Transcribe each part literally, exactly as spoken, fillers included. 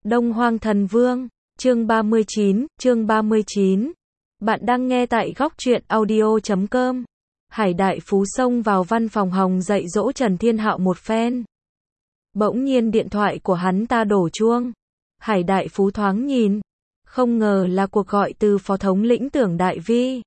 Đông Hoang Thần Vương, chương ba mươi chín, chương ba mươi chín. Bạn đang nghe tại góc truyện audio chấm com. Hải Đại Phú xông vào văn phòng Hồng dạy dỗ Trần Thiên Hạo một phen. Bỗng nhiên điện thoại của hắn ta đổ chuông. Hải Đại Phú thoáng nhìn, không ngờ là cuộc gọi từ Phó Thống lĩnh Tưởng Đại Vi.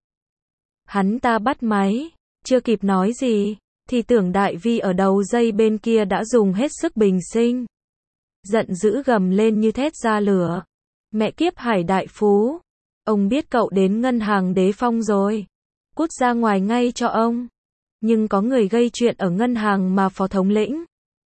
Hắn ta bắt máy, chưa kịp nói gì, thì Tưởng Đại Vi ở đầu dây bên kia đã dùng hết sức bình sinh. Giận dữ gầm lên như thét ra lửa. Mẹ kiếp Hải Đại Phú, ông biết cậu đến ngân hàng Đế Phong rồi. Cút ra ngoài ngay cho ông. Nhưng có người gây chuyện ở ngân hàng mà Phó Thống lĩnh.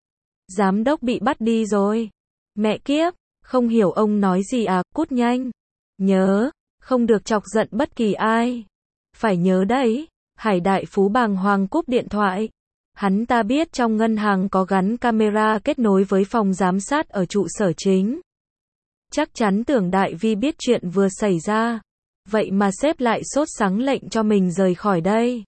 Giám đốc bị bắt đi rồi. Mẹ kiếp, không hiểu ông nói gì à, cút nhanh. Nhớ, không được chọc giận bất kỳ ai. Phải nhớ đấy. Hải Đại Phú bàng hoàng cúp điện thoại. Hắn ta biết trong ngân hàng có gắn camera kết nối với phòng giám sát ở trụ sở chính. Chắc chắn Tưởng Đại Vi biết chuyện vừa xảy ra. Vậy mà sếp lại sốt sắng lệnh cho mình rời khỏi đây.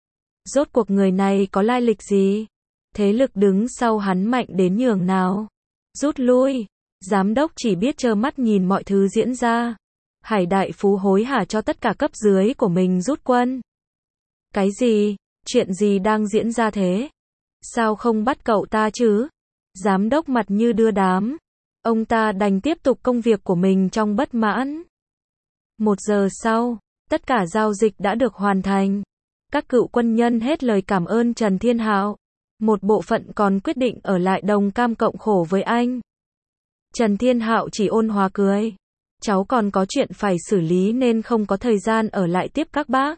Rốt cuộc người này có lai lịch gì? Thế lực đứng sau hắn mạnh đến nhường nào? Rút lui. Giám đốc chỉ biết trơ mắt nhìn mọi thứ diễn ra. Hải Đại Phú hối hả cho tất cả cấp dưới của mình rút quân. Cái gì? Chuyện gì đang diễn ra thế? Sao không bắt cậu ta chứ? Giám đốc mặt như đưa đám. Ông ta đành tiếp tục công việc của mình trong bất mãn. Một giờ sau, tất cả giao dịch đã được hoàn thành. Các cựu quân nhân hết lời cảm ơn Trần Thiên Hạo. Một bộ phận còn quyết định ở lại đồng cam cộng khổ với anh. Trần Thiên Hạo chỉ ôn hòa cười. Cháu còn có chuyện phải xử lý nên không có thời gian ở lại tiếp các bác.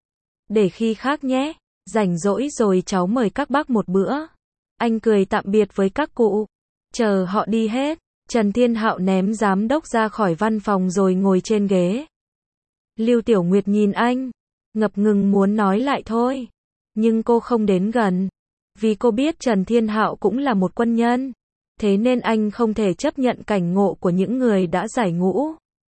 Để khi khác nhé. Rảnh rỗi rồi cháu mời các bác một bữa. Anh cười tạm biệt với các cụ. Chờ họ đi hết, Trần Thiên Hạo ném giám đốc ra khỏi văn phòng rồi ngồi trên ghế. Lưu Tiểu Nguyệt nhìn anh, ngập ngừng muốn nói lại thôi. Nhưng cô không đến gần. Vì cô biết Trần Thiên Hạo cũng là một quân nhân. Thế nên anh không thể chấp nhận cảnh ngộ của những người đã giải ngũ.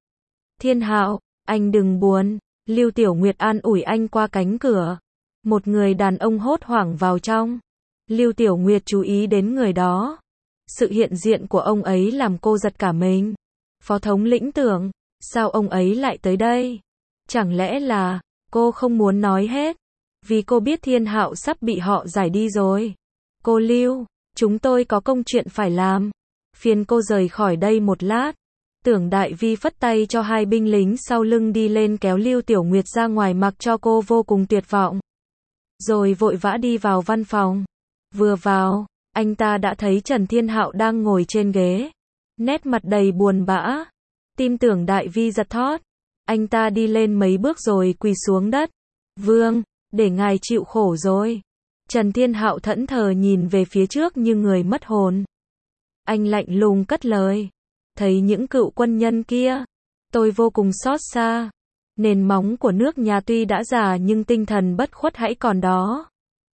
Thiên Hạo, anh đừng buồn. Lưu Tiểu Nguyệt an ủi anh qua cánh cửa. Một người đàn ông hốt hoảng vào trong. Lưu Tiểu Nguyệt chú ý đến người đó. Sự hiện diện của ông ấy làm cô giật cả mình. Phó Thống lĩnh Tưởng, sao ông ấy lại tới đây? Chẳng lẽ là, cô không muốn nói hết? Vì cô biết Thiên Hạo sắp bị họ giải đi rồi. Cô Lưu, chúng tôi có công chuyện phải làm. Phiền cô rời khỏi đây một lát. Tưởng Đại Vi phất tay cho hai binh lính sau lưng đi lên kéo Lưu Tiểu Nguyệt ra ngoài mặc cho cô vô cùng tuyệt vọng. Rồi vội vã đi vào văn phòng. Vừa vào, anh ta đã thấy Trần Thiên Hạo đang ngồi trên ghế. Nét mặt đầy buồn bã. Tim Tưởng Đại Vi giật thót. Anh ta đi lên mấy bước rồi quỳ xuống đất. Vương, để ngài chịu khổ rồi. Trần Thiên Hạo thẫn thờ nhìn về phía trước như người mất hồn. Anh lạnh lùng cất lời. Thấy những cựu quân nhân kia, tôi vô cùng xót xa. Nền móng của nước nhà tuy đã già nhưng tinh thần bất khuất hãy còn đó.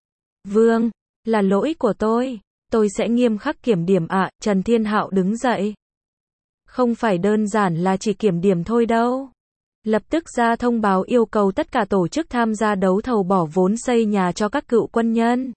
Vương, là lỗi của tôi, tôi sẽ nghiêm khắc kiểm điểm ạ. À. Trần Thiên Hạo đứng dậy. Không phải đơn giản là chỉ kiểm điểm thôi đâu. Lập tức ra thông báo yêu cầu tất cả tổ chức tham gia đấu thầu bỏ vốn xây nhà cho các cựu quân nhân.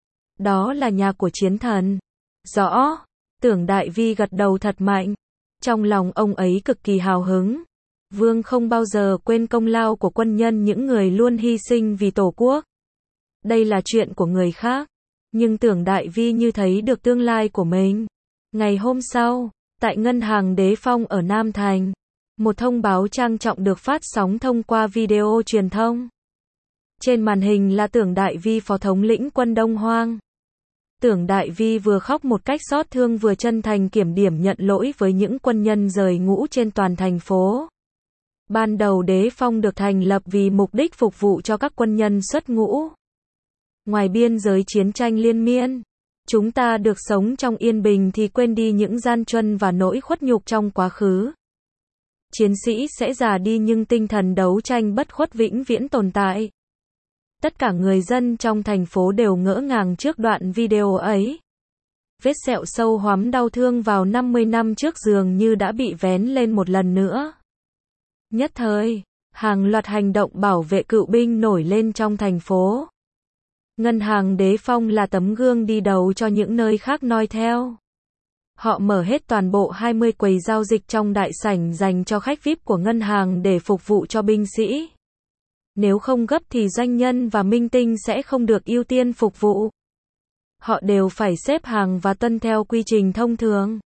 Đó là nhà của chiến thần. Rõ. Tưởng Đại Vi gật đầu thật mạnh. Trong lòng ông ấy cực kỳ hào hứng. Vương không bao giờ quên công lao của quân nhân, những người luôn hy sinh vì Tổ quốc. Đây là chuyện của người khác. Nhưng Tưởng Đại Vi như thấy được tương lai của mình. Ngày hôm sau, tại ngân hàng Đế Phong ở Nam Thành, một thông báo trang trọng được phát sóng thông qua video truyền thông. Trên màn hình là Tưởng Đại Vi, Phó Thống lĩnh quân Đông Hoang. Tưởng Đại Vi vừa khóc một cách xót thương vừa chân thành kiểm điểm nhận lỗi với những quân nhân rời ngũ trên toàn thành phố. Ban đầu Đế Phong được thành lập vì mục đích phục vụ cho các quân nhân xuất ngũ. Ngoài biên giới chiến tranh liên miên, chúng ta được sống trong yên bình thì quên đi những gian truân và nỗi khuất nhục trong quá khứ. Chiến sĩ sẽ già đi nhưng tinh thần đấu tranh bất khuất vĩnh viễn tồn tại. Tất cả người dân trong thành phố đều ngỡ ngàng trước đoạn video ấy. Vết sẹo sâu hoắm đau thương vào năm mươi năm trước dường như đã bị vén lên một lần nữa. Nhất thời, hàng loạt hành động bảo vệ cựu binh nổi lên trong thành phố. Ngân hàng Đế Phong là tấm gương đi đầu cho những nơi khác noi theo. Họ mở hết toàn bộ hai mươi quầy giao dịch trong đại sảnh dành cho khách vi ai pi của ngân hàng để phục vụ cho binh sĩ. Nếu không gấp thì doanh nhân và minh tinh sẽ không được ưu tiên phục vụ. Họ đều phải xếp hàng và tuân theo quy trình thông thường.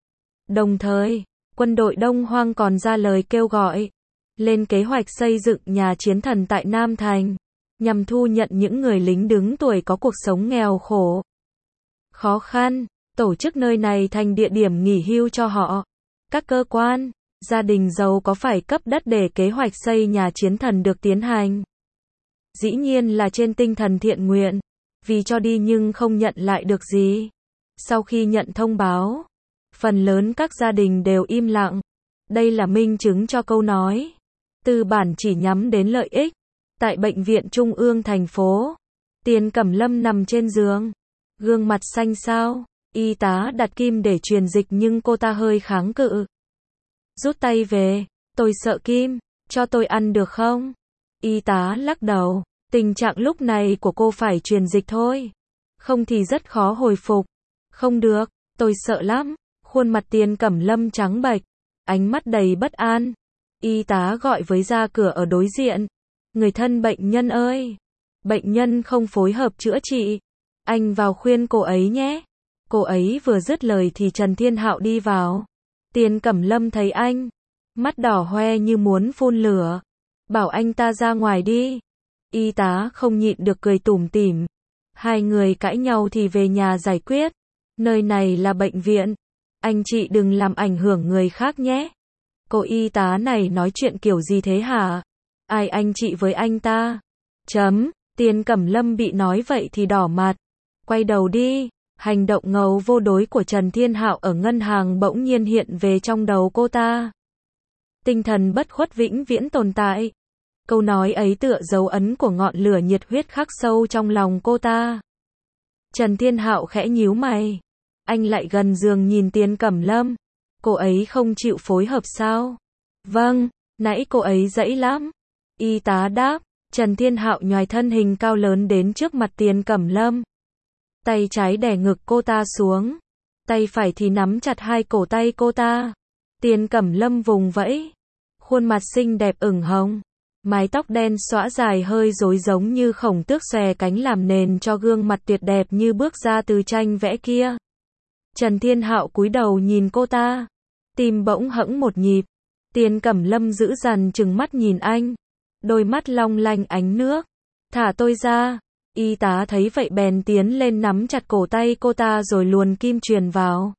Đồng thời, quân đội Đông Hoang còn ra lời kêu gọi, lên kế hoạch xây dựng nhà chiến thần tại Nam Thành, nhằm thu nhận những người lính đứng tuổi có cuộc sống nghèo khổ, khó khăn, tổ chức nơi này thành địa điểm nghỉ hưu cho họ. Các cơ quan, gia đình giàu có phải cấp đất để kế hoạch xây nhà chiến thần được tiến hành. Dĩ nhiên là trên tinh thần thiện nguyện, vì cho đi nhưng không nhận lại được gì. Sau khi nhận thông báo, phần lớn các gia đình đều im lặng. Đây là minh chứng cho câu nói, tư bản chỉ nhắm đến lợi ích. Tại bệnh viện trung ương thành phố, Tiền Cẩm Lâm nằm trên giường, gương mặt xanh xao, y tá đặt kim để truyền dịch nhưng cô ta hơi kháng cự. Rút tay về, tôi sợ kim, cho tôi ăn được không? Y tá lắc đầu, tình trạng lúc này của cô phải truyền dịch thôi, không thì rất khó hồi phục. Không được, tôi sợ lắm. Khuôn mặt Tiền Cẩm Lâm trắng bệch, ánh mắt đầy bất an. Y tá gọi với ra cửa ở đối diện. Người thân bệnh nhân ơi, bệnh nhân không phối hợp chữa trị, anh vào khuyên cô ấy nhé. Cô ấy vừa dứt lời thì Trần Thiên Hạo đi vào. Tiền Cẩm Lâm thấy anh, mắt đỏ hoe như muốn phun lửa, bảo anh ta ra ngoài đi. Y tá không nhịn được cười tủm tỉm. Hai người cãi nhau thì về nhà giải quyết. Nơi này là bệnh viện, anh chị đừng làm ảnh hưởng người khác nhé. Cô y tá này nói chuyện kiểu gì thế hả? Ai anh chị với anh ta? Chấm, Tiền Cẩm Lâm bị nói vậy thì đỏ mặt. Quay đầu đi. Hành động ngầu vô đối của Trần Thiên Hạo ở ngân hàng bỗng nhiên hiện về trong đầu cô ta. Tinh thần bất khuất vĩnh viễn tồn tại. Câu nói ấy tựa dấu ấn của ngọn lửa nhiệt huyết khắc sâu trong lòng cô ta. Trần Thiên Hạo khẽ nhíu mày. Anh lại gần giường nhìn Tiền Cẩm Lâm. Cô ấy không chịu phối hợp sao? Vâng, nãy cô ấy dãy lắm. Y tá đáp. Trần Thiên Hạo nhoài thân hình cao lớn đến trước mặt Tiền Cẩm Lâm. Tay trái đè ngực cô ta xuống. Tay phải thì nắm chặt hai cổ tay cô ta. Tiền Cẩm Lâm vùng vẫy. Khuôn mặt xinh đẹp ửng hồng. Mái tóc đen xõa dài hơi rối giống như khổng tước xòe cánh làm nền cho gương mặt tuyệt đẹp như bước ra từ tranh vẽ kia. Trần Thiên Hạo cúi đầu nhìn cô ta. Tim bỗng hẫng một nhịp. Tiền Cẩm Lâm giữ dằn trừng mắt nhìn anh. Đôi mắt long lanh ánh nước. Thả tôi ra. Y tá thấy vậy bèn tiến lên nắm chặt cổ tay cô ta rồi luồn kim truyền vào.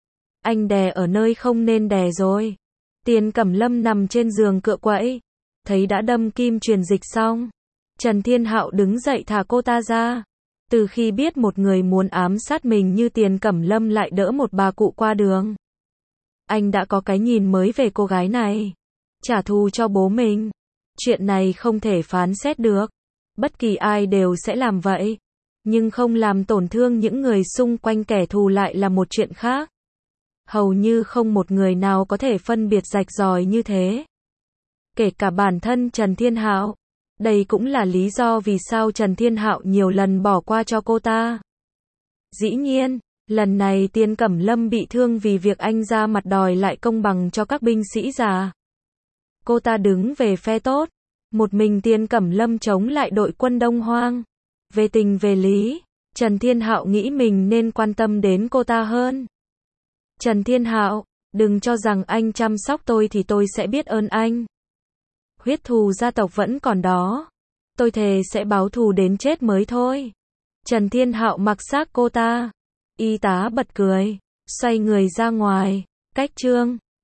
Anh đè ở nơi không nên đè rồi. Tiền Cẩm Lâm nằm trên giường cựa quẫy. Thấy đã đâm kim truyền dịch xong. Trần Thiên Hạo đứng dậy thả cô ta ra. Từ khi biết một người muốn ám sát mình như Tiền Cẩm Lâm lại đỡ một bà cụ qua đường. Anh đã có cái nhìn mới về cô gái này. Trả thù cho bố mình. Chuyện này không thể phán xét được. Bất kỳ ai đều sẽ làm vậy. Nhưng không làm tổn thương những người xung quanh kẻ thù lại là một chuyện khác. Hầu như không một người nào có thể phân biệt rạch ròi như thế. Kể cả bản thân Trần Thiên Hạo. Đây cũng là lý do vì sao Trần Thiên Hạo nhiều lần bỏ qua cho cô ta. Dĩ nhiên, lần này Tiền Cẩm Lâm bị thương vì việc anh ra mặt đòi lại công bằng cho các binh sĩ già. Cô ta đứng về phe tốt. Một mình Tiền Cẩm Lâm chống lại đội quân Đông Hoang. Về tình về lý, Trần Thiên Hạo nghĩ mình nên quan tâm đến cô ta hơn. Trần Thiên Hạo, đừng cho rằng anh chăm sóc tôi thì tôi sẽ biết ơn anh. Huyết thù gia tộc vẫn còn đó. Tôi thề sẽ báo thù đến chết mới thôi. Trần Thiên Hạo mặc xác cô ta. Y tá bật cười, xoay người ra ngoài. Cách chương